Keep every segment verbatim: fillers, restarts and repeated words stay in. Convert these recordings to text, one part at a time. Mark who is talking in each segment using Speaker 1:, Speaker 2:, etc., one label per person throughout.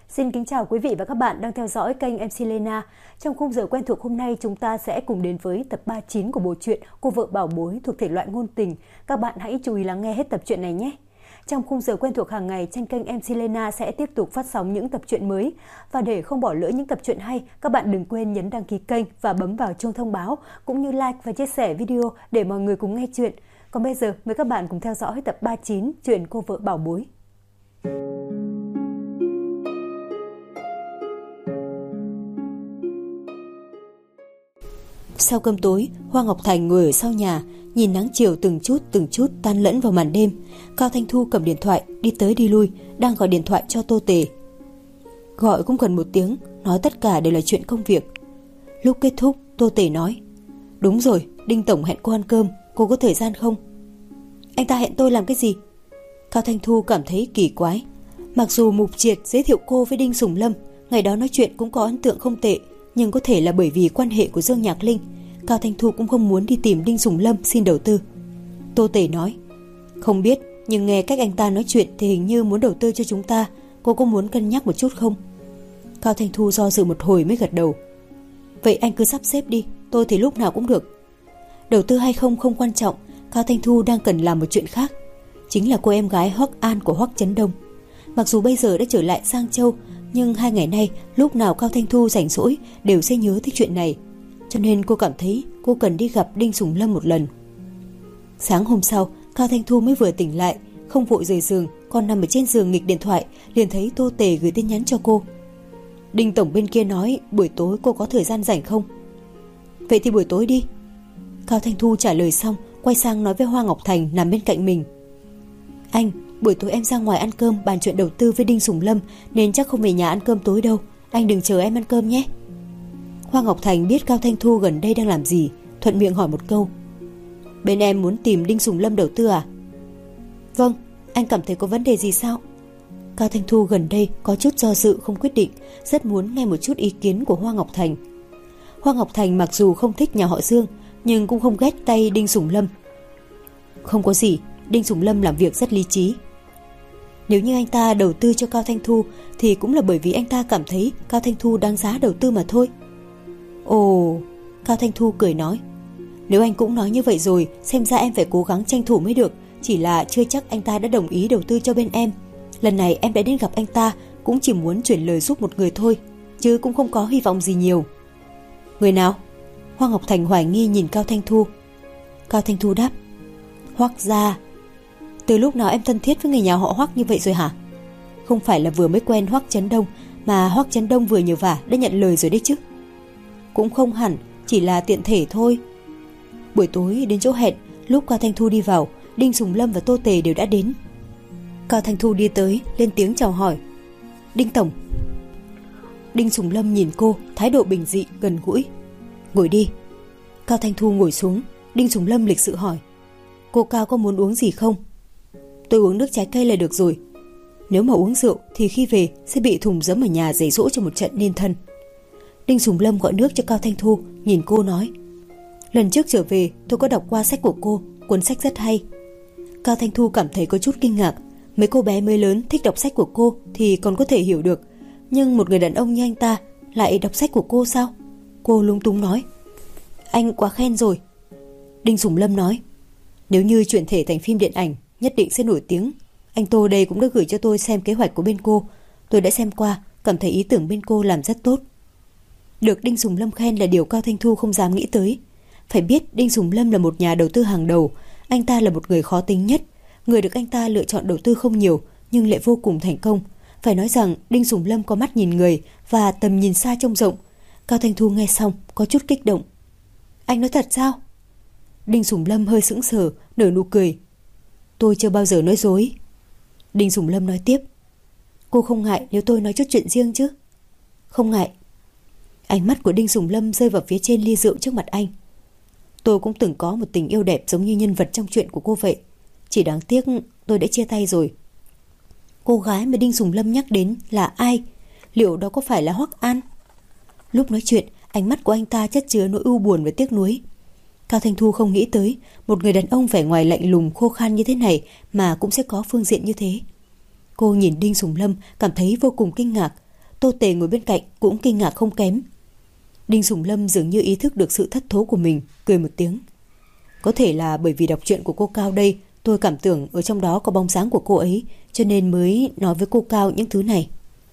Speaker 1: Xin kính chào quý vị và các bạn đang theo dõi kênh em xê Lena. Trong khung giờ quen thuộc hôm nay, chúng ta sẽ cùng đến với tập ba mươi chín của bộ truyện Cô vợ bảo bối thuộc thể loại ngôn tình. Các bạn hãy chú ý lắng nghe hết tập truyện này nhé. Trong khung giờ quen thuộc hàng ngày trên kênh em xê Lena sẽ tiếp tục phát sóng những tập truyện mới. Và để không bỏ lỡ những tập truyện hay, các bạn đừng quên nhấn đăng ký kênh và bấm vào chuông thông báo, cũng như like và chia sẻ video để mọi người cùng nghe chuyện. Còn bây giờ, mời các bạn cùng theo dõi tập ba mươi chín truyện Cô vợ bảo bối. Sau cơm tối, Hoa Ngọc Thành ngồi ở sau nhà, nhìn nắng chiều từng chút từng chút tan lẫn vào màn đêm. Cao Thanh Thu cầm điện thoại đi tới đi lui, đang gọi điện thoại cho Tô Tề. Gọi cũng cần một tiếng, nói tất cả đều là chuyện công việc. Lúc kết thúc, Tô Tề nói: "Đúng rồi, Đinh tổng hẹn cô ăn cơm, cô có thời gian không?" "Anh ta hẹn tôi làm cái gì?" Cao Thanh Thu cảm thấy kỳ quái. Mặc dù Mục Triệt giới thiệu cô với Đinh Sùng Lâm, ngày đó nói chuyện cũng có ấn tượng không tệ, nhưng có thể là bởi vì quan hệ của Dương Nhạc Linh, Cao Thanh Thu cũng không muốn đi tìm Đinh Sùng Lâm xin đầu tư. Tô Tể nói: "Không biết, nhưng nghe cách anh ta nói chuyện thì hình như muốn đầu tư cho chúng ta, cô có muốn cân nhắc một chút không?" Cao Thanh Thu do dự một hồi mới gật đầu. "Vậy anh cứ sắp xếp đi, tôi thì lúc nào cũng được." Đầu tư hay không không quan trọng, Cao Thanh Thu đang cần làm một chuyện khác, chính là cô em gái Hoắc An của Hoắc Chấn Đông. Mặc dù bây giờ đã trở lại Giang Châu, nhưng hai ngày nay lúc nào Cao Thanh Thu rảnh rỗi đều sẽ nhớ tới chuyện này, cho nên cô cảm thấy cô cần đi gặp Đinh Sùng Lâm một lần. Sáng hôm sau, Cao Thanh Thu mới vừa tỉnh lại, không vội rời giường, còn nằm ở trên giường nghịch điện thoại, liền thấy Tô Tề gửi tin nhắn cho cô. "Đinh tổng bên kia nói buổi tối cô có thời gian rảnh không?" "Vậy thì buổi tối đi." Cao Thanh Thu trả lời xong, quay sang nói với Hoa Ngọc Thành nằm bên cạnh mình: "Anh, buổi tối em ra ngoài ăn cơm bàn chuyện đầu tư với Đinh Sùng Lâm, nên chắc không về nhà ăn cơm tối đâu. Anh đừng chờ em ăn cơm nhé." Hoa Ngọc Thành biết Cao Thanh Thu gần đây đang làm gì, thuận miệng hỏi một câu: "Bên em muốn tìm Đinh Sùng Lâm đầu tư à?" "Vâng, anh cảm thấy có vấn đề gì sao?" Cao Thanh Thu gần đây có chút do dự không quyết định, rất muốn nghe một chút ý kiến của Hoa Ngọc Thành. Hoa Ngọc Thành mặc dù không thích nhà họ Dương, nhưng cũng không ghét tay Đinh Sùng Lâm. "Không có gì, Đinh Sùng Lâm làm việc rất lý trí. Nếu như anh ta đầu tư cho Cao Thanh Thu thì cũng là bởi vì anh ta cảm thấy Cao Thanh Thu đáng giá đầu tư mà thôi." "Ồ," Cao Thanh Thu cười nói: "Nếu anh cũng nói như vậy rồi, xem ra em phải cố gắng tranh thủ mới được, chỉ là chưa chắc anh ta đã đồng ý đầu tư cho bên em. Lần này em đã đến gặp anh ta cũng chỉ muốn chuyển lời giúp một người thôi, chứ cũng không có hy vọng gì nhiều." "Người nào?" Hoa Ngọc Thành hoài nghi nhìn Cao Thanh Thu. Cao Thanh Thu đáp: "Hoắc gia." "Từ lúc nào em thân thiết với người nhà họ Hoắc như vậy rồi hả?" "Không phải là vừa mới quen Hoắc Chấn Đông, mà Hoắc Chấn Đông vừa nhờ vả đã nhận lời rồi đấy chứ." "Cũng không hẳn, chỉ là tiện thể thôi." Buổi tối đến chỗ hẹn, lúc Cao Thanh Thu đi vào, Đinh Sùng Lâm và Tô Tề đều đã đến. Cao Thanh Thu đi tới, lên tiếng chào hỏi: "Đinh tổng." Đinh Sùng Lâm nhìn cô, thái độ bình dị, gần gũi: "Ngồi đi." Cao Thanh Thu ngồi xuống. Đinh Sùng Lâm lịch sự hỏi: "Cô Cao có muốn uống gì không?" "Tôi uống nước trái cây là được rồi. Nếu mà uống rượu thì khi về sẽ bị thùng giấm ở nhà giày dỗ cho một trận nên thân." Đinh Sùng Lâm gọi nước cho Cao Thanh Thu, nhìn cô nói: "Lần trước trở về tôi có đọc qua sách của cô, cuốn sách rất hay." Cao Thanh Thu cảm thấy có chút kinh ngạc. Mấy cô bé mới lớn thích đọc sách của cô thì còn có thể hiểu được, nhưng một người đàn ông như anh ta lại đọc sách của cô sao? Cô lúng túng nói: "Anh quá khen rồi." Đinh Sùng Lâm nói: "Nếu như chuyển thể thành phim điện ảnh nhất định sẽ nổi tiếng. Anh Tô đây cũng đã gửi cho tôi xem kế hoạch của bên cô. Tôi đã xem qua, cảm thấy ý tưởng bên cô làm rất tốt." Được Đinh Sùng Lâm khen là điều Cao Thanh Thu không dám nghĩ tới. Phải biết Đinh Sùng Lâm là một nhà đầu tư hàng đầu. Anh ta là một người khó tính nhất. Người được anh ta lựa chọn đầu tư không nhiều, nhưng lại vô cùng thành công. Phải nói rằng Đinh Sùng Lâm có mắt nhìn người và tầm nhìn xa trông rộng. Cao Thanh Thu nghe xong có chút kích động. "Anh nói thật sao?" Đinh Sùng Lâm hơi sững sờ, nở nụ cười: "Tôi chưa bao giờ nói dối." Đinh Sùng Lâm nói tiếp: "Cô không ngại nếu tôi nói chút chuyện riêng chứ?" "Không ngại." Ánh mắt của Đinh Sùng Lâm rơi vào phía trên ly rượu trước mặt anh. "Tôi cũng từng có một tình yêu đẹp giống như nhân vật trong chuyện của cô vậy. Chỉ đáng tiếc tôi đã chia tay rồi." Cô gái mà Đinh Sùng Lâm nhắc đến là ai? Liệu đó có phải là Hoắc An? Lúc nói chuyện, ánh mắt của anh ta chất chứa nỗi u buồn và tiếc nuối. Cao Thanh Thu không nghĩ tới một người đàn ông vẻ ngoài lạnh lùng khô khan như thế này mà cũng sẽ có phương diện như thế. Cô nhìn Đinh Sùng Lâm cảm thấy vô cùng kinh ngạc. Tô Tề ngồi bên cạnh cũng kinh ngạc không kém. Đinh Sùng Lâm dường như ý thức được sự thất thố của mình, cười một tiếng. Có thể là bởi vì đọc truyện của cô Cao đây, tôi cảm tưởng ở trong đó có bóng dáng của cô ấy, cho nên mới nói với cô Cao những thứ này.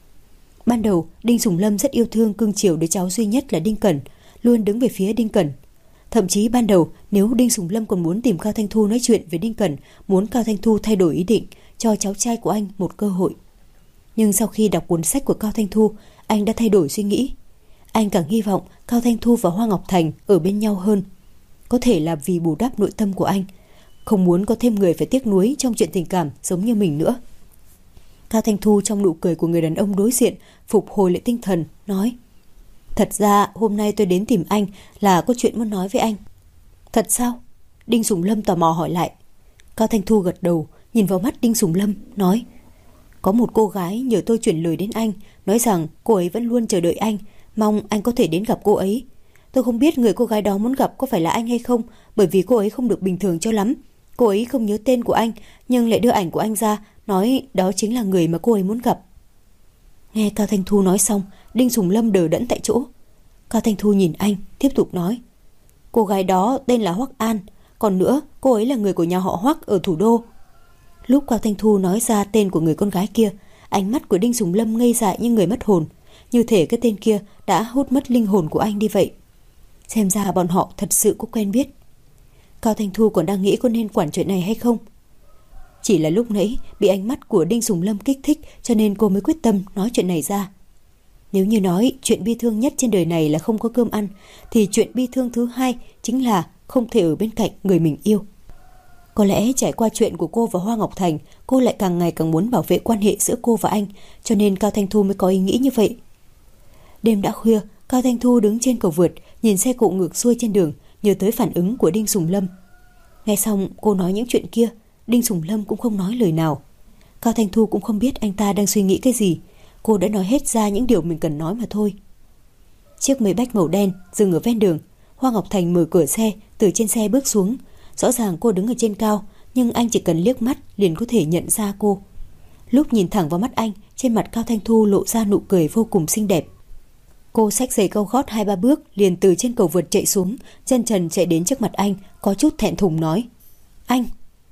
Speaker 1: Ban đầu, Đinh Sùng Lâm rất yêu thương cưng chiều đứa cháu duy nhất là Đinh Cẩn, luôn đứng về phía Đinh Cẩn. Thậm chí ban đầu, nếu Đinh Sùng Lâm còn muốn tìm Cao Thanh Thu nói chuyện với Đinh Cẩn, muốn Cao Thanh Thu thay đổi ý định, cho cháu trai của anh một cơ hội. Nhưng sau khi đọc cuốn sách của Cao Thanh Thu, anh đã thay đổi suy nghĩ. Anh càng hy vọng Cao Thanh Thu và Hoa Ngọc Thành ở bên nhau hơn. Có thể là vì bù đắp nội tâm của anh, không muốn có thêm người phải tiếc nuối trong chuyện tình cảm giống như mình nữa. Cao Thanh Thu trong nụ cười của người đàn ông đối diện phục hồi lại tinh thần, nói: Thật ra hôm nay tôi đến tìm anh là có chuyện muốn nói với anh. Thật sao? Đinh Sùng Lâm tò mò hỏi lại. Cao Thanh Thu gật đầu, nhìn vào mắt Đinh Sùng Lâm, nói: Có một cô gái nhờ tôi chuyển lời đến anh, nói rằng cô ấy vẫn luôn chờ đợi anh, mong anh có thể đến gặp cô ấy. Tôi không biết người cô gái đó muốn gặp có phải là anh hay không, bởi vì cô ấy không được bình thường cho lắm. Cô ấy không nhớ tên của anh, nhưng lại đưa ảnh của anh ra, nói đó chính là người mà cô ấy muốn gặp. Nghe Cao Thanh Thu nói xong, Đinh Sùng Lâm đờ đẫn tại chỗ. Cao Thanh Thu nhìn anh, tiếp tục nói: Cô gái đó tên là Hoắc An, còn nữa cô ấy là người của nhà họ Hoắc ở thủ đô. Lúc Cao Thanh Thu nói ra tên của người con gái kia, ánh mắt của Đinh Sùng Lâm ngây dại như người mất hồn, như thể cái tên kia đã hút mất linh hồn của anh đi vậy. Xem ra bọn họ thật sự có quen biết. Cao Thanh Thu còn đang nghĩ có nên quản chuyện này hay không. Chỉ là lúc nãy bị ánh mắt của Đinh Sùng Lâm kích thích, cho nên cô mới quyết tâm nói chuyện này ra. Nếu như nói chuyện bi thương nhất trên đời này là không có cơm ăn, thì chuyện bi thương thứ hai chính là không thể ở bên cạnh người mình yêu. Có lẽ trải qua chuyện của cô và Hoa Ngọc Thành, cô lại càng ngày càng muốn bảo vệ quan hệ giữa cô và anh, cho nên Cao Thanh Thu mới có ý nghĩ như vậy. Đêm đã khuya, Cao Thanh Thu đứng trên cầu vượt, nhìn xe cộ ngược xuôi trên đường, nhớ tới phản ứng của Đinh Sùng Lâm. Nghe xong cô nói những chuyện kia, Đinh Sùng Lâm cũng không nói lời nào. Cao Thanh Thu cũng không biết anh ta đang suy nghĩ cái gì, cô đã nói hết ra những điều mình cần nói mà thôi. Chiếc Maybach màu đen dừng ở ven đường. Hoa Ngọc Thành mở cửa xe, từ trên xe bước xuống. Rõ ràng cô đứng ở trên cao, nhưng anh chỉ cần liếc mắt liền có thể nhận ra cô. Lúc nhìn thẳng vào mắt anh, trên mặt Cao Thanh Thu lộ ra nụ cười vô cùng xinh đẹp. Cô xách giày cao gót hai ba bước liền từ trên cầu vượt chạy xuống, chân trần chạy đến trước mặt anh, có chút thẹn thùng nói: Anh.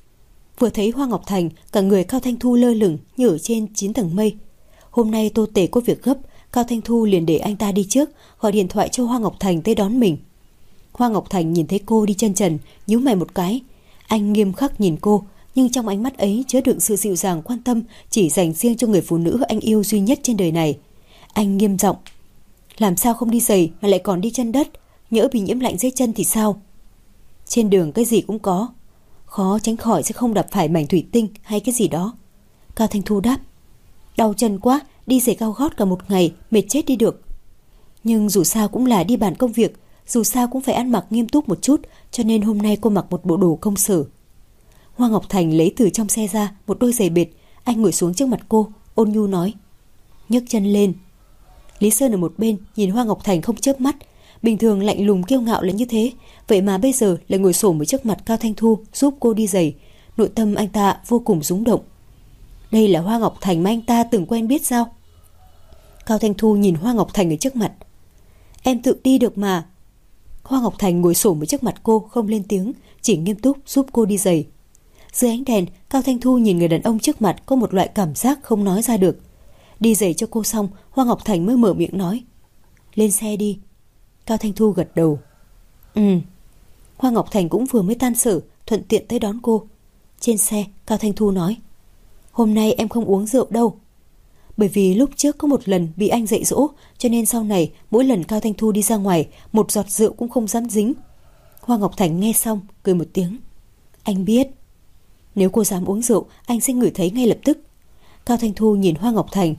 Speaker 1: Vừa thấy Hoa Ngọc Thành, cả người Cao Thanh Thu lơ lửng như ở trên chín tầng mây. Hôm nay Tô Tề có việc gấp, Cao Thanh Thu liền để anh ta đi trước, gọi điện thoại cho Hoa Ngọc Thành tới đón mình. Hoa Ngọc Thành nhìn thấy cô đi chân trần, nhíu mày một cái. Anh nghiêm khắc nhìn cô, nhưng trong ánh mắt ấy chứa đựng sự dịu dàng quan tâm chỉ dành riêng cho người phụ nữ anh yêu duy nhất trên đời này. Anh nghiêm giọng: Làm sao không đi giày mà lại còn đi chân đất, nhỡ bị nhiễm lạnh dưới chân thì sao? Trên đường cái gì cũng có, khó tránh khỏi sẽ không đập phải mảnh thủy tinh hay cái gì đó. Cao Thanh Thu đáp: Đau chân quá, đi giày cao gót cả một ngày, mệt chết đi được. Nhưng dù sao cũng là đi bàn công việc, dù sao cũng phải ăn mặc nghiêm túc một chút, cho nên hôm nay cô mặc một bộ đồ công sở. Hoa Ngọc Thành lấy từ trong xe ra một đôi giày bệt, anh ngồi xuống trước mặt cô, ôn nhu nói: Nhấc chân lên. Lý Sơn ở một bên nhìn Hoa Ngọc Thành không chớp mắt. Bình thường lạnh lùng kiêu ngạo là như thế, vậy mà bây giờ lại ngồi xổm ở trước mặt Cao Thanh Thu giúp cô đi giày. Nội tâm anh ta vô cùng rung động. Đây là Hoa Ngọc Thành mà anh ta từng quen biết sao? Cao Thanh Thu nhìn Hoa Ngọc Thành ở trước mặt: Em tự đi được mà. Hoa Ngọc Thành ngồi xổm ở trước mặt cô, không lên tiếng, chỉ nghiêm túc giúp cô đi giày. Dưới ánh đèn, Cao Thanh Thu nhìn người đàn ông trước mặt có một loại cảm giác không nói ra được. Đi giày cho cô xong, Hoa Ngọc Thành mới mở miệng nói: Lên xe đi. Cao Thanh Thu gật đầu. Ừ. Hoa Ngọc Thành cũng vừa mới tan sở, thuận tiện tới đón cô. Trên xe, Cao Thanh Thu nói: Hôm nay em không uống rượu đâu. Bởi vì lúc trước có một lần bị anh dạy dỗ, cho nên sau này mỗi lần Cao Thanh Thu đi ra ngoài, một giọt rượu cũng không dám dính. Hoa Ngọc Thành nghe xong cười một tiếng: Anh biết. Nếu cô dám uống rượu, anh sẽ ngửi thấy ngay lập tức. Cao Thanh Thu nhìn Hoa Ngọc Thành: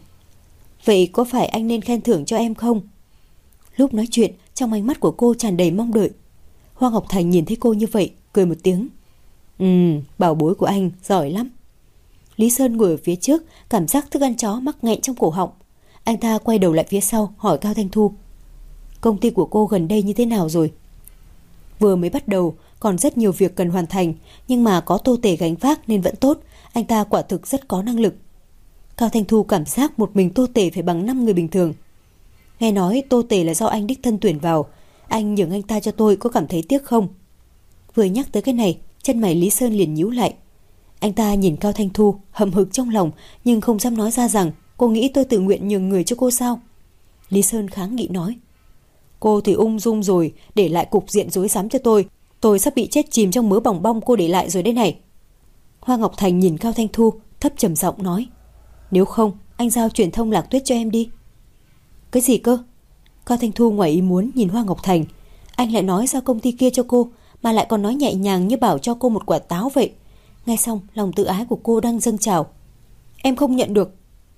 Speaker 1: Vậy có phải anh nên khen thưởng cho em không? Lúc nói chuyện, trong ánh mắt của cô tràn đầy mong đợi. Hoa Ngọc Thành nhìn thấy cô như vậy, cười một tiếng: Ừ, bảo bối của anh giỏi lắm. Lý Sơn ngồi ở phía trước, cảm giác thức ăn chó mắc nghẹn trong cổ họng. Anh ta quay đầu lại phía sau hỏi Cao Thanh Thu: Công ty của cô gần đây như thế nào rồi? Vừa mới bắt đầu, còn rất nhiều việc cần hoàn thành, nhưng mà có Tô Tề gánh vác nên vẫn tốt. Anh ta quả thực rất có năng lực. Cao Thanh Thu cảm giác một mình Tô Tề phải bằng năm người bình thường. Nghe nói Tô Tề là do anh đích thân tuyển vào, anh nhường anh ta cho tôi, có cảm thấy tiếc không? Vừa nhắc tới cái này, chân mày Lý Sơn liền nhíu lại. Anh ta nhìn Cao Thanh Thu hậm hực trong lòng, nhưng không dám nói ra rằng cô nghĩ tôi tự nguyện nhường người cho cô sao? Lý Sơn kháng nghị nói, cô thì ung dung rồi, để lại cục diện rối rắm cho tôi. Tôi sắp bị chết chìm trong mớ bòng bong cô để lại rồi đây này. Hoa Ngọc Thành nhìn Cao Thanh Thu, thấp trầm giọng nói, nếu không, anh giao truyền thông Lạc Tuyết cho em đi. Cái gì cơ? Cao Thanh Thu ngoài ý muốn nhìn Hoa Ngọc Thành. Anh lại nói giao công ty kia cho cô, mà lại còn nói nhẹ nhàng như bảo cho cô một quả táo vậy. Nghe xong, lòng tự ái của cô đang dâng trào. Em không nhận được.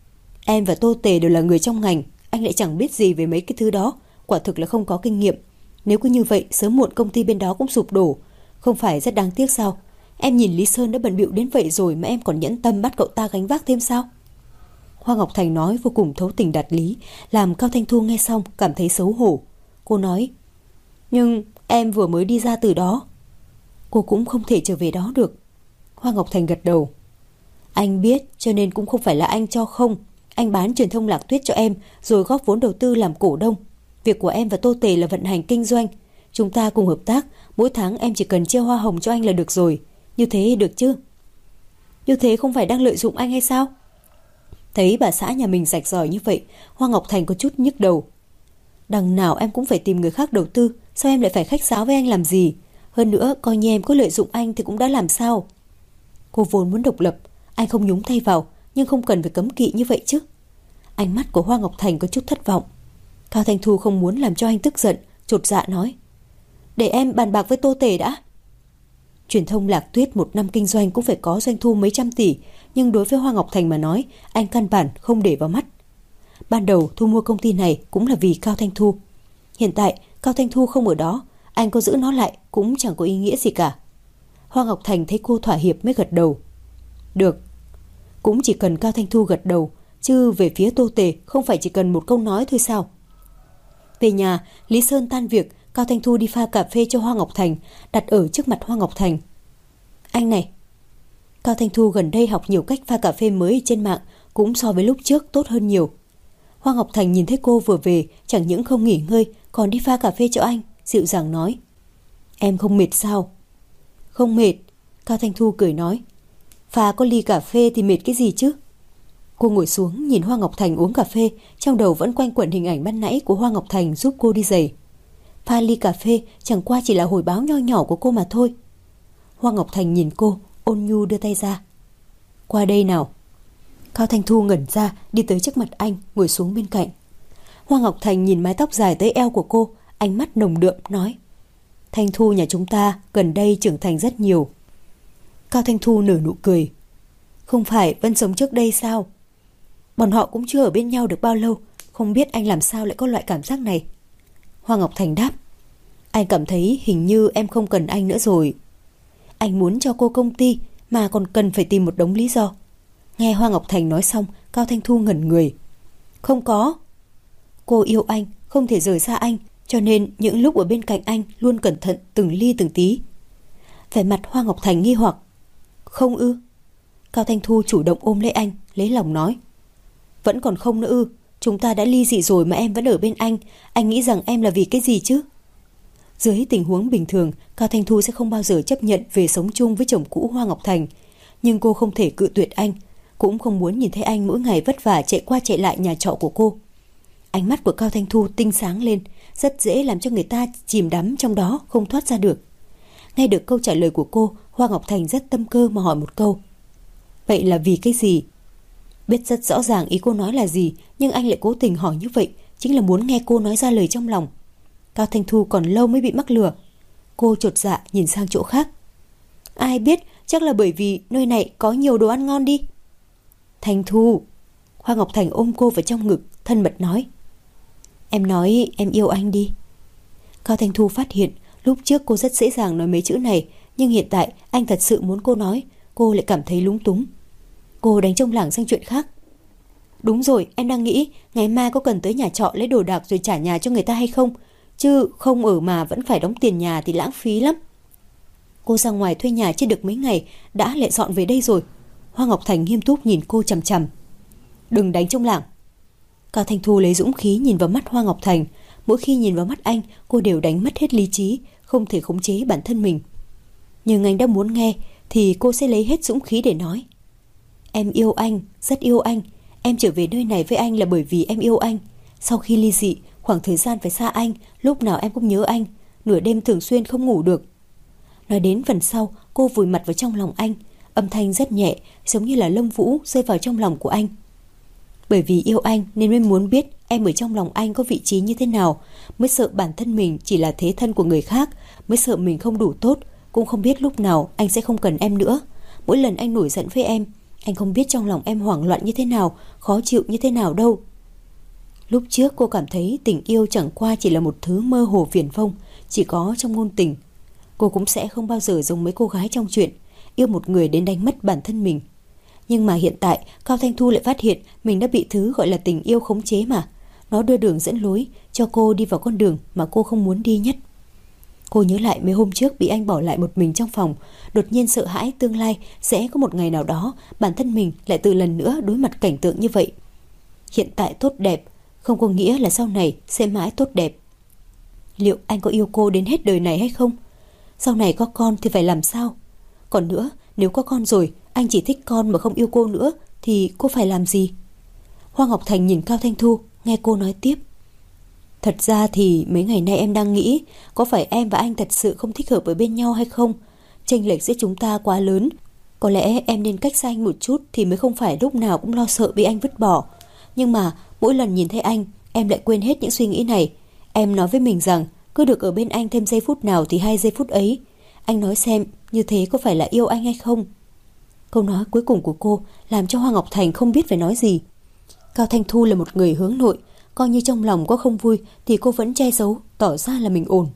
Speaker 1: Em và Tô Tề đều là người trong ngành, anh lại chẳng biết gì về mấy cái thứ đó, quả thực là không có kinh nghiệm. Nếu cứ như vậy, sớm muộn công ty bên đó cũng sụp đổ. Không phải rất đáng tiếc sao? Em nhìn Lý Sơn đã bận bịu đến vậy rồi mà em còn nhẫn tâm bắt cậu ta gánh vác thêm sao? Hoa Ngọc Thành nói vô cùng thấu tình đạt lý, làm Cao Thanh Thu nghe xong cảm thấy xấu hổ. Cô nói, nhưng em vừa mới đi ra từ đó. Cô cũng không thể trở về đó được. Hoa Ngọc Thành gật đầu. Anh biết, cho nên cũng không phải là anh cho không. Anh bán truyền thông Lạc Tuyết cho em, rồi góp vốn đầu tư làm cổ đông. Việc của em và Tô Tề là vận hành kinh doanh. Chúng ta cùng hợp tác, mỗi tháng em chỉ cần chia hoa hồng cho anh là được rồi. Như thế được chứ? Như thế không phải đang lợi dụng anh hay sao? Thấy bà xã nhà mình rạch ròi như vậy, Hoa Ngọc Thành có chút nhức đầu. Đằng nào em cũng phải tìm người khác đầu tư, sao em lại phải khách sáo với anh làm gì? Hơn nữa, coi như em có lợi dụng anh thì cũng đã làm sao? Cô vốn muốn độc lập, anh không nhúng tay vào, nhưng không cần phải cấm kỵ như vậy chứ. Ánh mắt của Hoa Ngọc Thành có chút thất vọng. Cao Thanh Thu không muốn làm cho anh tức giận, chột dạ nói, để em bàn bạc với Tô Tề đã. Truyền thông Lạc Tuyết một năm kinh doanh cũng phải có doanh thu mấy trăm tỷ, nhưng đối với Hoa Ngọc Thành mà nói, anh căn bản không để vào mắt. Ban đầu thu mua công ty này cũng là vì Cao Thanh Thu. Hiện tại Cao Thanh Thu không ở đó, anh có giữ nó lại cũng chẳng có ý nghĩa gì cả. Hoa Ngọc Thành thấy cô thỏa hiệp mới gật đầu. Được, cũng chỉ cần Cao Thanh Thu gật đầu, chứ về phía Tô Tề không phải chỉ cần một câu nói thôi sao? Về nhà, Lý Sơn tan việc, Cao Thanh Thu đi pha cà phê cho Hoa Ngọc Thành, đặt ở trước mặt Hoa Ngọc Thành. Anh này, Cao Thanh Thu gần đây học nhiều cách pha cà phê mới trên mạng, cũng so với lúc trước tốt hơn nhiều. Hoa Ngọc Thành nhìn thấy cô vừa về, chẳng những không nghỉ ngơi, còn đi pha cà phê cho anh, dịu dàng nói, em không mệt sao? Không mệt, Cao Thanh Thu cười nói, pha có ly cà phê thì mệt cái gì chứ? Cô ngồi xuống nhìn Hoa Ngọc Thành uống cà phê, trong đầu vẫn quanh quẩn hình ảnh ban nãy của Hoa Ngọc Thành giúp cô đi giày. Pha ly cà phê chẳng qua chỉ là hồi báo nho nhỏ của cô mà thôi. Hoa Ngọc Thành nhìn cô, ôn nhu đưa tay ra. Qua đây nào. Cao Thanh Thu ngẩn ra, đi tới trước mặt anh, ngồi xuống bên cạnh. Hoa Ngọc Thành nhìn mái tóc dài tới eo của cô, ánh mắt nồng đượm nói, Thanh Thu nhà chúng ta gần đây trưởng thành rất nhiều. Cao Thanh Thu nở nụ cười. Không phải vẫn sống trước đây sao? Bọn họ cũng chưa ở bên nhau được bao lâu, không biết anh làm sao lại có loại cảm giác này. Hoa Ngọc Thành đáp, anh cảm thấy hình như em không cần anh nữa rồi. Anh muốn cho cô công ty mà còn cần phải tìm một đống lý do. Nghe Hoa Ngọc Thành nói xong, Cao Thanh Thu ngẩn người. Không có. Cô yêu anh, không thể rời xa anh, cho nên những lúc ở bên cạnh anh luôn cẩn thận từng ly từng tí. Vẻ mặt Hoa Ngọc Thành nghi hoặc. Không ư? Cao Thanh Thu chủ động ôm lấy anh, lấy lòng nói, vẫn còn không nữa ư? Chúng ta đã ly dị rồi mà em vẫn ở bên anh, anh nghĩ rằng em là vì cái gì chứ? Dưới tình huống bình thường, Cao Thanh Thu sẽ không bao giờ chấp nhận về sống chung với chồng cũ Hoa Ngọc Thành, nhưng cô không thể cự tuyệt anh, cũng không muốn nhìn thấy anh mỗi ngày vất vả chạy qua chạy lại nhà trọ của cô. Ánh mắt của Cao Thanh Thu tinh sáng lên, rất dễ làm cho người ta chìm đắm trong đó không thoát ra được. Nghe được câu trả lời của cô, Hoa Ngọc Thành rất tâm cơ mà hỏi một câu. Vậy là vì cái gì? Biết rất rõ ràng ý cô nói là gì, nhưng anh lại cố tình hỏi như vậy, chính là muốn nghe cô nói ra lời trong lòng. Cao Thanh Thu còn lâu mới bị mắc lừa. Cô chột dạ nhìn sang chỗ khác. Ai biết, chắc là bởi vì nơi này có nhiều đồ ăn ngon đi. Thanh Thu. Hoa Ngọc Thành ôm cô vào trong ngực, thân mật nói, em nói em yêu anh đi. Cao Thanh Thu phát hiện lúc trước cô rất dễ dàng nói mấy chữ này, nhưng hiện tại anh thật sự muốn cô nói, cô lại cảm thấy lúng túng. Cô đánh trông lảng sang chuyện khác. Đúng rồi, em đang nghĩ ngày mai có cần tới nhà trọ lấy đồ đạc rồi trả nhà cho người ta hay không? Chứ không ở mà vẫn phải đóng tiền nhà thì lãng phí lắm. Cô ra ngoài thuê nhà chưa được mấy ngày đã lại dọn về đây rồi. Hoa Ngọc Thành nghiêm túc nhìn cô chằm chằm. đừng đánh trong làng. Cao Thanh Thu lấy dũng khí nhìn vào mắt Hoa Ngọc Thành. Mỗi khi nhìn vào mắt anh, cô đều đánh mất hết lý trí, không thể khống chế bản thân mình. Nhưng anh đã muốn nghe thì cô sẽ lấy hết dũng khí để nói. Em yêu anh, rất yêu anh. Em trở về nơi này với anh là bởi vì em yêu anh. Sau khi ly dị, khoảng thời gian phải xa anh, lúc nào em cũng nhớ anh, nửa đêm thường xuyên không ngủ được. Nói đến phần sau, cô vùi mặt vào trong lòng anh, âm thanh rất nhẹ, giống như là lông vũ rơi vào trong lòng của anh. Bởi vì yêu anh nên mới muốn biết em ở trong lòng anh có vị trí như thế nào, mới sợ bản thân mình chỉ là thế thân của người khác, mới sợ mình không đủ tốt, cũng không biết lúc nào anh sẽ không cần em nữa. Mỗi lần anh nổi giận với em, anh không biết trong lòng em hoảng loạn như thế nào, khó chịu như thế nào đâu. Lúc trước cô cảm thấy tình yêu chẳng qua chỉ là một thứ mơ hồ viển vông, chỉ có trong ngôn tình. Cô cũng sẽ không bao giờ giống mấy cô gái trong chuyện, yêu một người đến đánh mất bản thân mình. Nhưng mà hiện tại Cao Thanh Thu lại phát hiện mình đã bị thứ gọi là tình yêu khống chế mà. Nó đưa đường dẫn lối cho cô đi vào con đường mà cô không muốn đi nhất. Cô nhớ lại mấy hôm trước bị anh bỏ lại một mình trong phòng, đột nhiên sợ hãi tương lai sẽ có một ngày nào đó bản thân mình lại từ lần nữa đối mặt cảnh tượng như vậy. Hiện tại tốt đẹp không có nghĩa là sau này sẽ mãi tốt đẹp. Liệu anh có yêu cô đến hết đời này hay không? Sau này có con thì phải làm sao? Còn nữa, nếu có con rồi, anh chỉ thích con mà không yêu cô nữa thì cô phải làm gì? Hoa Ngọc Thành nhìn Cao Thanh Thu, nghe cô nói tiếp. Thật ra thì mấy ngày nay em đang nghĩ có phải em và anh thật sự không thích hợp ở bên nhau hay không? Chênh lệch giữa chúng ta quá lớn. Có lẽ em nên cách xa anh một chút thì mới không phải lúc nào cũng lo sợ bị anh vứt bỏ. Nhưng mà mỗi lần nhìn thấy anh, em lại quên hết những suy nghĩ này. Em nói với mình rằng cứ được ở bên anh thêm giây phút nào thì hai giây phút ấy. Anh nói xem như thế có phải là yêu anh hay không? Câu nói cuối cùng của cô làm cho Hoa Ngọc Thành không biết phải nói gì. Cao Thanh Thu là một người hướng nội, coi như trong lòng có không vui thì cô vẫn che giấu, tỏ ra là mình ổn.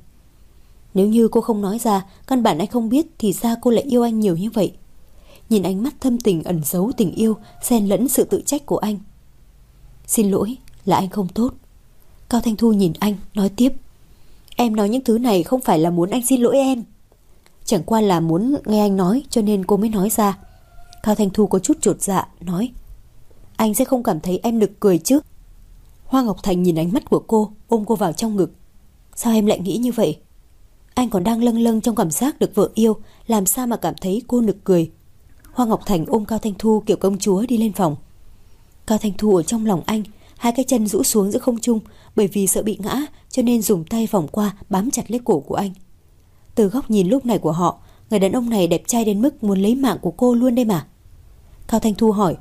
Speaker 1: Nếu như cô không nói ra, căn bản anh không biết thì ra cô lại yêu anh nhiều như vậy. Nhìn ánh mắt thâm tình ẩn giấu tình yêu, xen lẫn sự tự trách của anh. Xin lỗi, là anh không tốt. Cao Thanh Thu nhìn anh, nói tiếp. Em nói những thứ này không phải là muốn anh xin lỗi em. Chẳng qua là muốn nghe anh nói cho nên cô mới nói ra. Cao Thanh Thu có chút chột dạ, nói. Anh sẽ không cảm thấy em nực cười chứ? Hoa Ngọc Thành nhìn ánh mắt của cô, ôm cô vào trong ngực. Sao em lại nghĩ như vậy? Anh còn đang lâng lâng trong cảm giác được vợ yêu, làm sao mà cảm thấy cô nực cười? Hoa Ngọc Thành ôm Cao Thanh Thu kiểu công chúa đi lên phòng. Cao Thanh Thu ở trong lòng anh, hai cái chân rũ xuống giữa không trung, bởi vì sợ bị ngã cho nên dùng tay vòng qua bám chặt lấy cổ của anh. Từ góc nhìn lúc này của họ, người đàn ông này đẹp trai đến mức muốn lấy mạng của cô luôn đây mà. Cao Thanh Thu hỏi.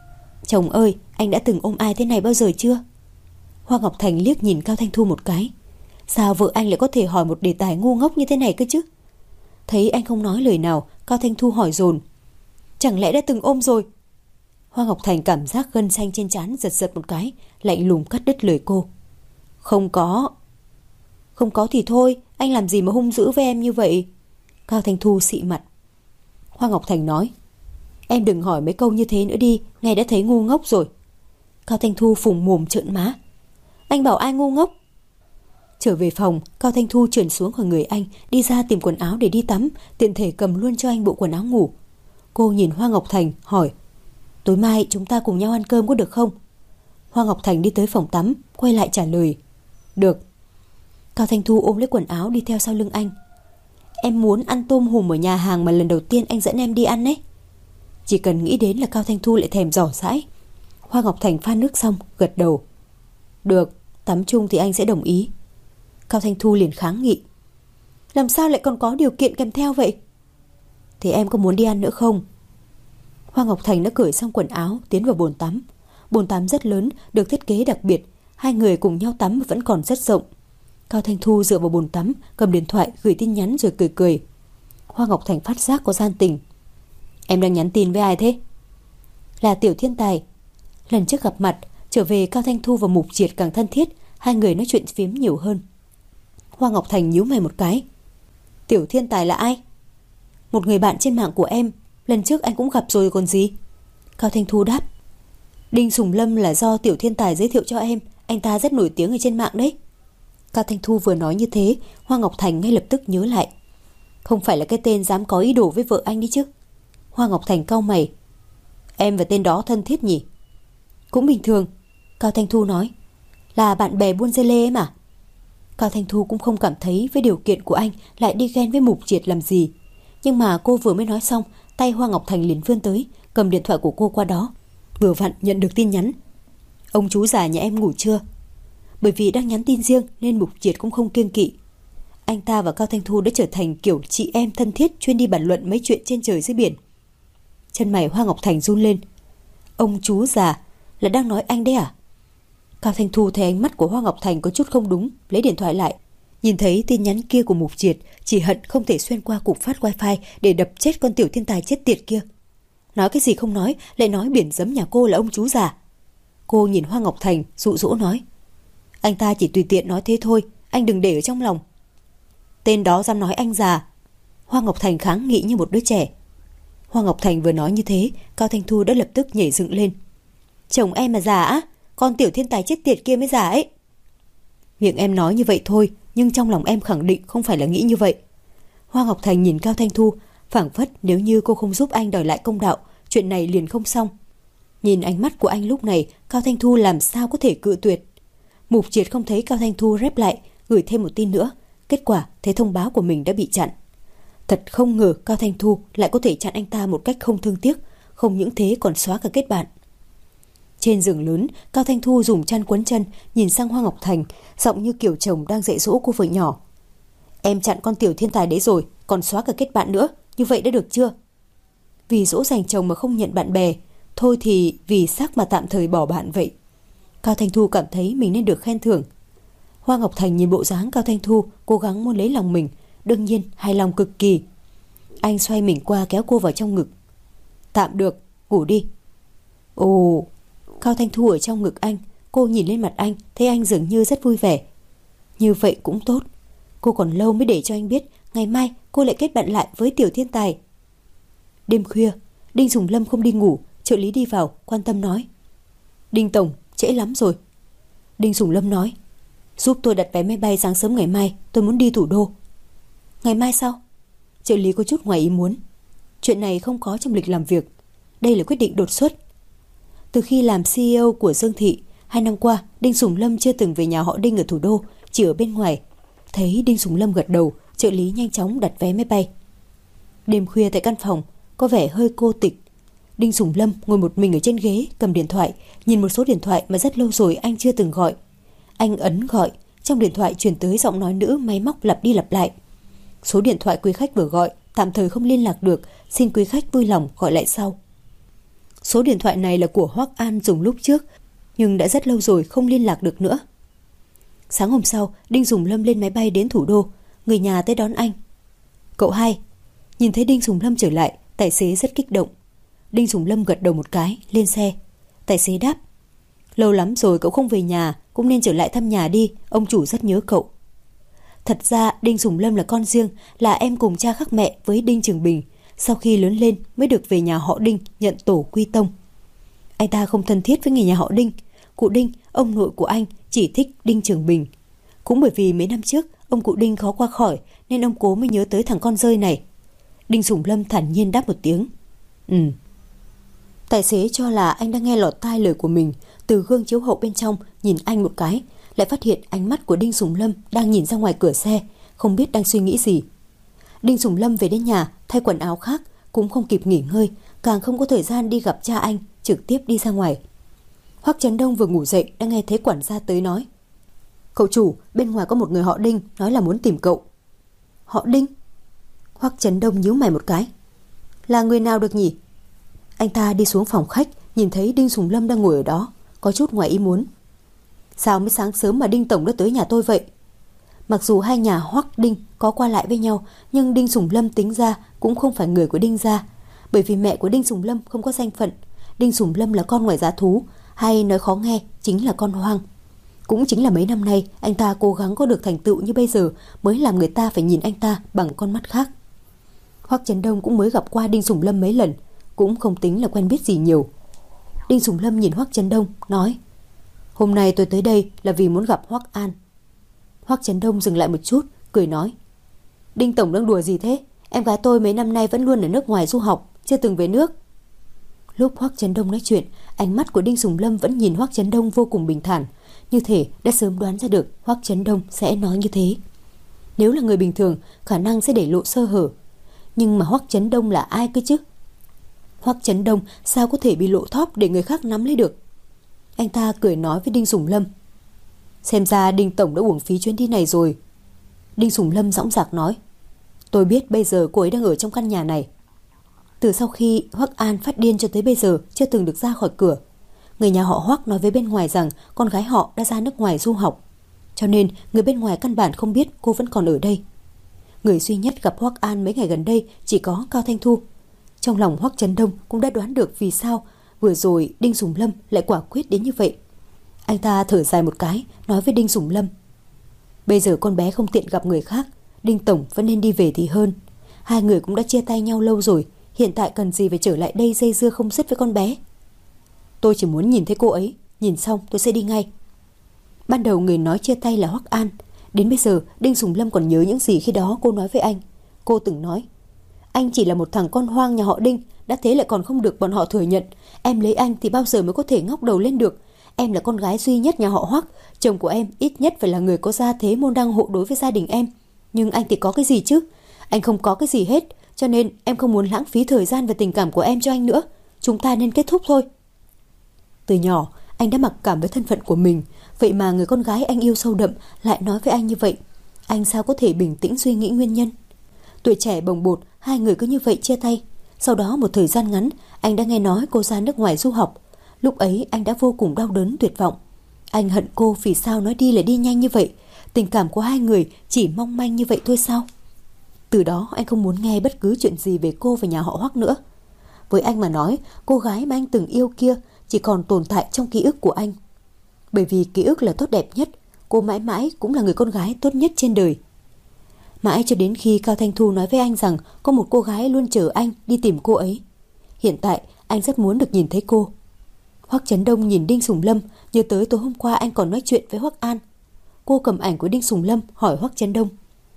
Speaker 1: Chồng ơi, anh đã từng ôm ai thế này bao giờ chưa? Hoa Ngọc Thành liếc nhìn Cao Thanh Thu một cái. Sao vợ anh lại có thể hỏi một đề tài ngu ngốc như thế này cơ chứ? Thấy anh không nói lời nào, Cao Thanh Thu hỏi dồn. Chẳng lẽ đã từng ôm rồi? Hoa Ngọc Thành cảm giác gân xanh trên trán giật giật một cái, lạnh lùng cắt đứt lời cô. Không có. Không có thì thôi, anh làm gì mà hung dữ với em như vậy? Cao Thanh Thu xị mặt. Hoa Ngọc Thành nói. Em đừng hỏi mấy câu như thế nữa đi, nghe đã thấy ngu ngốc rồi. Cao Thanh Thu phùng mồm trợn má. Anh bảo ai ngu ngốc? Trở về phòng, Cao Thanh Thu trườn xuống khỏi người anh, đi ra tìm quần áo để đi tắm, tiện thể cầm luôn cho anh bộ quần áo ngủ. Cô nhìn Hoa Ngọc Thành, hỏi. Tối mai chúng ta cùng nhau ăn cơm có được không? Hoa Ngọc Thành đi tới phòng tắm, quay lại trả lời. Được. Cao Thanh Thu ôm lấy quần áo đi theo sau lưng anh. Em muốn ăn tôm hùm ở nhà hàng mà lần đầu tiên anh dẫn em đi ăn ấy. Chỉ cần nghĩ đến là Cao Thanh Thu lại thèm dò dãi. Hoa Ngọc Thành pha nước xong, gật đầu. Được, tắm chung thì anh sẽ đồng ý. Cao Thanh Thu liền kháng nghị. Làm sao lại còn có điều kiện kèm theo vậy? Thế em có muốn đi ăn nữa không? Hoa Ngọc Thành đã cởi xong quần áo, tiến vào bồn tắm. Bồn tắm rất lớn, được thiết kế đặc biệt. Hai người cùng nhau tắm vẫn còn rất rộng. Cao Thanh Thu dựa vào bồn tắm, cầm điện thoại gửi tin nhắn rồi cười cười. Hoa Ngọc Thành phát giác có gian tình. Em đang nhắn tin với ai thế? Là Tiểu Thiên Tài. Lần trước gặp mặt, trở về Cao Thanh Thu và Mục Triệt càng thân thiết, hai người nói chuyện phiếm nhiều hơn. Hoa Ngọc Thành nhíu mày một cái. Tiểu Thiên Tài là ai? Một người bạn trên mạng của em, lần trước anh cũng gặp rồi còn gì. Cao Thanh Thu đáp. Đinh Sùng Lâm là do Tiểu Thiên Tài giới thiệu cho em, anh ta rất nổi tiếng ở trên mạng đấy. Cao Thanh Thu vừa nói như thế, Hoa Ngọc Thành ngay lập tức nhớ lại. Không phải là cái tên dám có ý đồ với vợ anh đi chứ? Hoa Ngọc Thành cau mày. Em và tên đó thân thiết nhỉ? Cũng bình thường, Cao Thanh Thu nói. Là bạn bè buôn dê lê em à? Cao Thanh Thu cũng không cảm thấy với điều kiện của anh lại đi ghen với Mục Triệt làm gì. Nhưng mà cô vừa mới nói xong, tay Hoa Ngọc Thành liền vươn tới, cầm điện thoại của cô qua đó. Vừa vặn nhận được tin nhắn. Ông chú già nhà em ngủ chưa? Bởi vì đang nhắn tin riêng nên Mục Triệt cũng không kiêng kỵ. Anh ta và Cao Thanh Thu đã trở thành kiểu chị em thân thiết, chuyên đi bàn luận mấy chuyện trên trời dưới biển. Chân mày Hoa Ngọc Thành run lên. Ông chú già là đang nói anh đấy à? Cao Thanh Thu thấy ánh mắt của Hoa Ngọc Thành có chút không đúng, lấy điện thoại lại. Nhìn thấy tin nhắn kia của Mục Triệt, chỉ hận không thể xuyên qua cục phát wifi để đập chết con tiểu thiên tài chết tiệt kia. Nói cái gì không nói, lại nói biển giấm nhà cô là ông chú già. Cô nhìn Hoa Ngọc Thành dụ dỗ nói. Anh ta chỉ tùy tiện nói thế thôi, anh đừng để ở trong lòng. Tên đó dám nói anh già. Hoa Ngọc Thành kháng nghị như một đứa trẻ. Hoa Ngọc Thành vừa nói như thế, Cao Thanh Thu đã lập tức nhảy dựng lên. Chồng em mà già á? Con tiểu thiên tài chết tiệt kia mới già ấy. Miệng em nói như vậy thôi, nhưng trong lòng em khẳng định không phải là nghĩ như vậy. Hoa Ngọc Thành nhìn Cao Thanh Thu, phảng phất nếu như cô không giúp anh đòi lại công đạo, chuyện này liền không xong. Nhìn ánh mắt của anh lúc này, Cao Thanh Thu làm sao có thể cự tuyệt. Mục Triệt không thấy Cao Thanh Thu rep lại, gửi thêm một tin nữa. Kết quả thấy thông báo của mình đã bị chặn. Thật không ngờ Cao Thanh Thu lại có thể chặn anh ta một cách không thương tiếc, không những thế còn xóa cả kết bạn. Trên giường lớn, Cao Thanh Thu dùng chăn quấn chân, nhìn sang Hoa Ngọc Thành, giọng như kiểu chồng đang dạy dỗ cô vợ nhỏ. Em chặn con tiểu thiên tài đấy rồi, còn xóa cả kết bạn nữa, như vậy đã được chưa? Vì dỗ dành chồng mà không nhận bạn bè, thôi thì vì sắc mà tạm thời bỏ bạn vậy. Cao Thanh Thu cảm thấy mình nên được khen thưởng. Hoa Ngọc Thành nhìn bộ dáng Cao Thanh Thu cố gắng muốn lấy lòng mình, đương nhiên hài lòng cực kỳ. Anh xoay mình qua kéo cô vào trong ngực. Tạm được, ngủ đi. Ồ, Cao Thanh Thu ở trong ngực anh, cô nhìn lên mặt anh, thấy anh dường như rất vui vẻ. Như vậy cũng tốt. Cô còn lâu mới để cho anh biết ngày mai cô lại kết bạn lại với tiểu thiên tài. Đêm khuya, Đinh Sùng Lâm không đi ngủ, trợ lý đi vào quan tâm nói. Đinh tổng, trễ lắm rồi. Đinh Sùng Lâm nói. Giúp tôi đặt vé máy bay sáng sớm ngày mai, tôi muốn đi thủ đô. Ngày mai sao? Trợ lý có chút ngoài ý muốn. Chuyện này không có trong lịch làm việc. Đây là quyết định đột xuất. Từ khi làm xê e ô của Dương Thị, hai năm qua Đinh Sùng Lâm chưa từng về nhà họ Đinh ở thủ đô, chỉ ở bên ngoài. Thấy Đinh Sùng Lâm gật đầu, trợ lý nhanh chóng đặt vé máy bay. Đêm khuya tại căn phòng có vẻ hơi cô tịch. Đinh Sùng Lâm ngồi một mình ở trên ghế, cầm điện thoại, nhìn một số điện thoại mà rất lâu rồi anh chưa từng gọi. Anh ấn gọi, trong điện thoại truyền tới giọng nói nữ máy móc lặp đi lặp lại. Số điện thoại quý khách vừa gọi tạm thời không liên lạc được, xin quý khách vui lòng gọi lại sau. Số điện thoại này là của Hoắc An dùng lúc trước, nhưng đã rất lâu rồi không liên lạc được nữa. Sáng hôm sau, Đinh Sùng Lâm lên máy bay đến thủ đô, người nhà tới đón anh. Cậu hai. Nhìn thấy Đinh Sùng Lâm trở lại, tài xế rất kích động. Đinh Sùng Lâm gật đầu một cái, lên xe. Tài xế đáp. Lâu lắm rồi cậu không về nhà, cũng nên trở lại thăm nhà đi, ông chủ rất nhớ cậu. Thật ra Đinh Sùng Lâm là con riêng, là em cùng cha khác mẹ với Đinh Trường Bình. Sau khi lớn lên mới được về nhà họ Đinh nhận tổ quy tông. Anh ta không thân thiết với người nhà họ Đinh. Cụ Đinh, ông nội của anh, chỉ thích Đinh Trường Bình. Cũng bởi vì mấy năm trước ông cụ Đinh khó qua khỏi, nên ông cố mới nhớ tới thằng con rơi này. Đinh Sùng Lâm thản nhiên đáp một tiếng. Ừ. Tài xế cho là anh đang nghe lọt tai lời của mình, từ gương chiếu hậu bên trong nhìn anh một cái, lại phát hiện ánh mắt của Đinh Sùng Lâm đang nhìn ra ngoài cửa xe, không biết đang suy nghĩ gì. Đinh Sùng Lâm về đến nhà, thay quần áo khác, cũng không kịp nghỉ ngơi, càng không có thời gian đi gặp cha anh, trực tiếp đi ra ngoài. Hoắc Trấn Đông vừa ngủ dậy đã nghe thấy quản gia tới nói. Cậu chủ, bên ngoài có một người họ Đinh nói là muốn tìm cậu. Họ Đinh? Hoắc Trấn Đông nhíu mày một cái. Là người nào được nhỉ? Anh ta đi xuống phòng khách, nhìn thấy Đinh Sùng Lâm đang ngồi ở đó, có chút ngoài ý muốn. Sao mới sáng sớm mà Đinh tổng đã tới nhà tôi vậy? Mặc dù hai nhà Hoắc Đinh có qua lại với nhau, nhưng Đinh Sùng Lâm tính ra cũng không phải người của Đinh gia, bởi vì mẹ của Đinh Sùng Lâm không có danh phận. Đinh Sùng Lâm là con ngoài giá thú, hay nói khó nghe chính là con hoang. Cũng chính là mấy năm nay anh ta cố gắng có được thành tựu như bây giờ mới làm người ta phải nhìn anh ta bằng con mắt khác. Hoắc Trấn Đông cũng mới gặp qua Đinh Sùng Lâm mấy lần, cũng không tính là quen biết gì nhiều. Đinh Sùng Lâm nhìn Hoắc Trấn Đông nói. Hôm nay tôi tới đây là vì muốn gặp Hoắc An. Hoắc Trấn Đông dừng lại một chút, cười nói. Đinh tổng đang đùa gì thế? Em gái tôi mấy năm nay vẫn luôn ở nước ngoài du học, chưa từng về nước. Lúc Hoắc Chấn Đông nói chuyện, ánh mắt của Đinh Sùng Lâm vẫn nhìn Hoắc Chấn Đông vô cùng bình thản, như thể đã sớm đoán ra được Hoắc Chấn Đông sẽ nói như thế. Nếu là người bình thường, khả năng sẽ để lộ sơ hở. Nhưng mà Hoắc Chấn Đông là ai cơ chứ? Hoắc Chấn Đông sao có thể bị lộ thóp để người khác nắm lấy được? Anh ta cười nói với Đinh Sùng Lâm. Xem ra Đinh tổng đã uổng phí chuyến đi này rồi. Đinh Sùng Lâm dõng dạc nói. Tôi biết bây giờ cô ấy đang ở trong căn nhà này. Từ sau khi Hoắc An phát điên cho tới bây giờ chưa từng được ra khỏi cửa. Người nhà họ Hoắc nói với bên ngoài rằng con gái họ đã ra nước ngoài du học, cho nên người bên ngoài căn bản không biết cô vẫn còn ở đây. Người duy nhất gặp Hoắc An mấy ngày gần đây chỉ có Cao Thanh Thu. Trong lòng Hoắc Chấn Đông cũng đã đoán được vì sao vừa rồi Đinh Sùng Lâm lại quả quyết đến như vậy. Anh ta thở dài một cái, nói với Đinh Sùng Lâm. Bây giờ con bé không tiện gặp người khác, Đinh tổng vẫn nên đi về thì hơn. Hai người cũng đã chia tay nhau lâu rồi, hiện tại cần gì phải trở lại đây dây dưa không dứt với con bé. Tôi chỉ muốn nhìn thấy cô ấy, nhìn xong tôi sẽ đi ngay. Ban đầu người nói chia tay là Hoắc An. Đến bây giờ Đinh Sùng Lâm còn nhớ những gì khi đó cô nói với anh. Cô từng nói, anh chỉ là một thằng con hoang nhà họ Đinh, đã thế lại còn không được bọn họ thừa nhận. Em lấy anh thì bao giờ mới có thể ngóc đầu lên được. Em là con gái duy nhất nhà họ Hoắc, chồng của em ít nhất phải là người có gia thế môn đăng hộ đối với gia đình em. Nhưng anh thì có cái gì chứ? Anh không có cái gì hết, cho nên em không muốn lãng phí thời gian và tình cảm của em cho anh nữa. Chúng ta nên kết thúc thôi. Từ nhỏ anh đã mặc cảm với thân phận của mình, vậy mà người con gái anh yêu sâu đậm lại nói với anh như vậy. Anh sao có thể bình tĩnh suy nghĩ nguyên nhân? Tuổi trẻ bồng bột, hai người cứ như vậy chia tay. Sau đó một thời gian ngắn, anh đã nghe nói cô ra nước ngoài du học. Lúc ấy anh đã vô cùng đau đớn tuyệt vọng. Anh hận cô vì sao nói đi lại đi nhanh như vậy. Tình cảm của hai người chỉ mong manh như vậy thôi sao? Từ đó anh không muốn nghe bất cứ chuyện gì về cô và nhà họ Hoắc nữa. Với anh mà nói, cô gái mà anh từng yêu kia chỉ còn tồn tại trong ký ức của anh. Bởi vì ký ức là tốt đẹp nhất, cô mãi mãi cũng là người con gái tốt nhất trên đời. Mãi cho đến khi Cao Thanh Thu nói với anh rằng có một cô gái luôn chờ anh đi tìm cô ấy. Hiện tại anh rất muốn được nhìn thấy cô. Hoắc Chấn Đông nhìn Đinh Sùng Lâm, nhớ tới tối hôm qua anh còn nói chuyện với Hoắc An. Cô cầm ảnh của Đinh Sùng Lâm hỏi Hoắc Chấn Đông.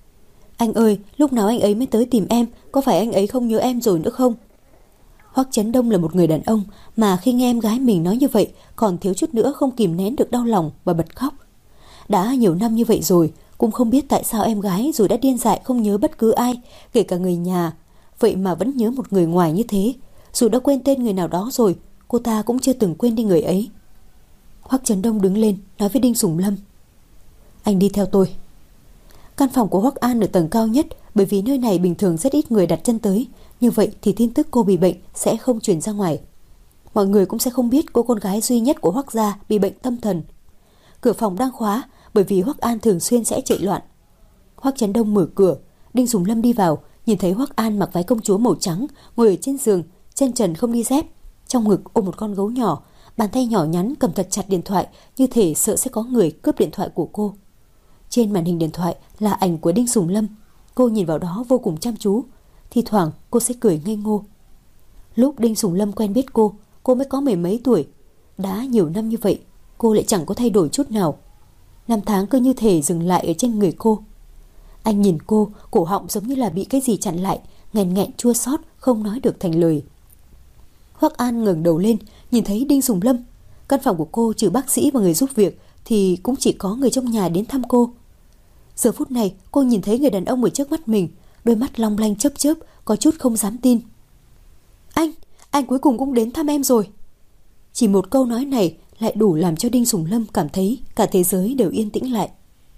Speaker 1: Anh ơi, lúc nào anh ấy mới tới tìm em? Có phải anh ấy không nhớ em rồi nữa không? Hoắc Chấn Đông là một người đàn ông mà khi nghe em gái mình nói như vậy còn thiếu chút nữa không kìm nén được đau lòng và bật khóc. Đã nhiều năm như vậy rồi, cũng không biết tại sao em gái rồi đã điên dại không nhớ bất cứ ai, kể cả người nhà, vậy mà vẫn nhớ một người ngoài như thế. Dù đã quên tên người nào đó rồi, cô ta cũng chưa từng quên đi người ấy. Hoắc Chấn Đông đứng lên nói với Đinh Sùng Lâm. Anh đi theo tôi. Căn phòng của Hoắc An ở tầng cao nhất, bởi vì nơi này bình thường rất ít người đặt chân tới. Như vậy thì tin tức cô bị bệnh sẽ không truyền ra ngoài. Mọi người cũng sẽ không biết cô con gái duy nhất của Hoắc gia bị bệnh tâm thần. Cửa phòng đang khóa, bởi vì Hoắc An thường xuyên sẽ chạy loạn. Hoắc Chấn Đông mở cửa, Đinh Sùng Lâm đi vào, nhìn thấy Hoắc An mặc váy công chúa màu trắng, ngồi ở trên giường, chân trần không đi dép, trong ngực ôm một con gấu nhỏ, bàn tay nhỏ nhắn cầm thật chặt điện thoại, như thể sợ sẽ có người cướp điện thoại của cô. Trên màn hình điện thoại là ảnh của Đinh Sùng Lâm. Cô nhìn vào đó vô cùng chăm chú. Thì thoảng cô sẽ cười ngây ngô. Lúc Đinh Sùng Lâm quen biết cô, cô mới có mười mấy tuổi. Đã nhiều năm như vậy, cô lại chẳng có thay đổi chút nào. Năm tháng cứ như thể dừng lại ở trên người cô. Anh nhìn cô, cổ họng giống như là bị cái gì chặn lại, nghẹn nghẹn chua xót không nói được thành lời. Hoắc An ngẩng đầu lên, nhìn thấy Đinh Sùng Lâm. Căn phòng của cô trừ bác sĩ và người giúp việc thì cũng chỉ có người trong nhà đến thăm cô. Giờ phút này cô nhìn thấy người đàn ông ở trước mắt mình, đôi mắt long lanh chớp chớp, có chút không dám tin. Anh, anh cuối cùng cũng đến thăm em rồi. Chỉ một câu nói này lại đủ làm cho Đinh Sùng Lâm cảm thấy cả thế giới đều yên tĩnh lại.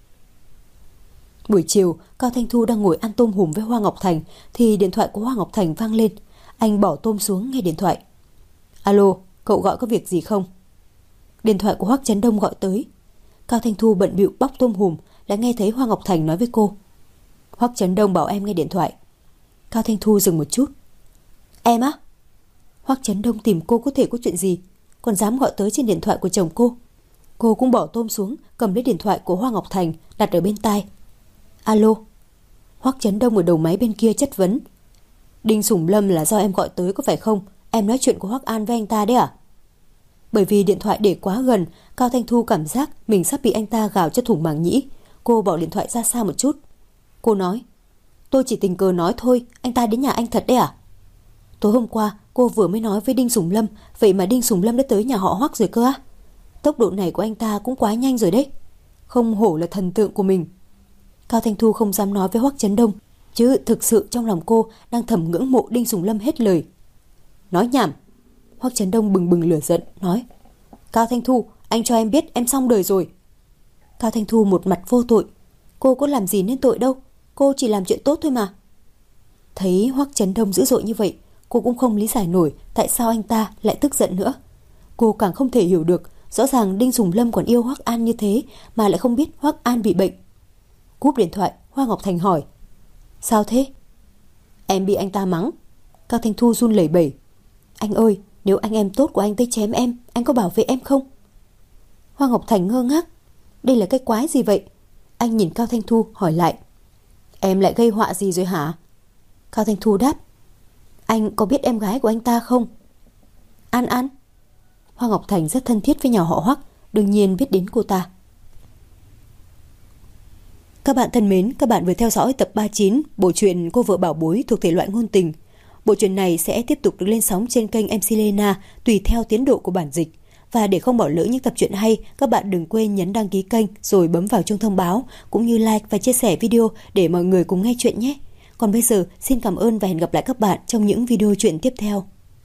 Speaker 1: Buổi chiều, Cao Thanh Thu đang ngồi ăn tôm hùm với Hoa Ngọc Thành thì điện thoại của Hoa Ngọc Thành vang lên. Anh bỏ tôm xuống nghe điện thoại. Alo, cậu gọi có việc gì không? Điện thoại của Hoắc Chấn Đông gọi tới. Cao Thanh Thu bận bịu bóc tôm hùm, đã nghe thấy Hoa Ngọc Thành nói với cô. Hoắc Chấn Đông bảo em nghe điện thoại. Cao Thanh Thu dừng một chút. Em á? Hoắc Chấn Đông tìm cô có thể có chuyện gì, còn dám gọi tới trên điện thoại của chồng cô. Cô cũng bỏ tôm xuống, cầm lấy điện thoại của Hoa Ngọc Thành đặt ở bên tai. Alo. Hoắc Chấn Đông ở đầu máy bên kia chất vấn. Đinh Sùng Lâm là do em gọi tới có phải không? Em nói chuyện của Hoắc An với anh ta đấy à? Bởi vì điện thoại để quá gần, Cao Thanh Thu cảm giác mình sắp bị anh ta gào cho thủng màng nhĩ. Cô bỏ điện thoại ra xa một chút. Cô nói, tôi chỉ tình cờ nói thôi, anh ta đến nhà anh thật đấy à? Tối hôm qua Cô vừa mới nói với Đinh Sùng Lâm, vậy mà Đinh Sùng Lâm đã tới nhà họ Hoắc rồi cơ á. Tốc độ này của anh ta cũng quá nhanh rồi đấy. Không hổ là thần tượng của mình. Cao Thanh Thu không dám nói với Hoắc Chấn Đông, chứ thực sự trong lòng cô đang thầm ngưỡng mộ Đinh Sùng Lâm hết lời. Nói nhảm. Hoắc Chấn Đông bừng bừng lửa giận nói: Cao Thanh Thu, anh cho em biết em xong đời rồi. Cao Thanh Thu một mặt vô tội. Cô có làm gì nên tội đâu, cô chỉ làm chuyện tốt thôi mà. Thấy Hoắc Chấn Đông dữ dội như vậy, cô cũng không lý giải nổi tại sao anh ta lại tức giận nữa. Cô càng không thể hiểu được, rõ ràng Đinh Sùng Lâm còn yêu Hoắc An như thế mà lại không biết Hoắc An bị bệnh. Cúp điện thoại, Hoa Ngọc Thành hỏi: Sao thế? Em bị anh ta mắng. Cao Thanh Thu run lẩy bẩy: Anh ơi, nếu anh em tốt của anh tới chém em, anh có bảo vệ em không? Hoa Ngọc Thành ngơ ngác. Đây là cái quái gì vậy? Anh nhìn Cao Thanh Thu hỏi lại: Em lại gây họa gì rồi hả? Cao Thanh Thu đáp: Anh có biết em gái của anh ta không? An An. Hoa Ngọc Thành rất thân thiết với nhà họ Hoắc, đương nhiên biết đến cô ta. Các bạn thân mến, các bạn vừa theo dõi tập ba mươi chín bộ truyện Cô vợ bảo bối thuộc thể loại ngôn tình. Bộ truyện này sẽ tiếp tục được lên sóng trên kênh em xê Lena tùy theo tiến độ của bản dịch. Và để không bỏ lỡ những tập truyện hay, các bạn đừng quên nhấn đăng ký kênh rồi bấm vào chuông thông báo, cũng như like và chia sẻ video để mọi người cùng nghe chuyện nhé. Còn bây giờ, xin cảm ơn và hẹn gặp lại các bạn trong những video truyện tiếp theo.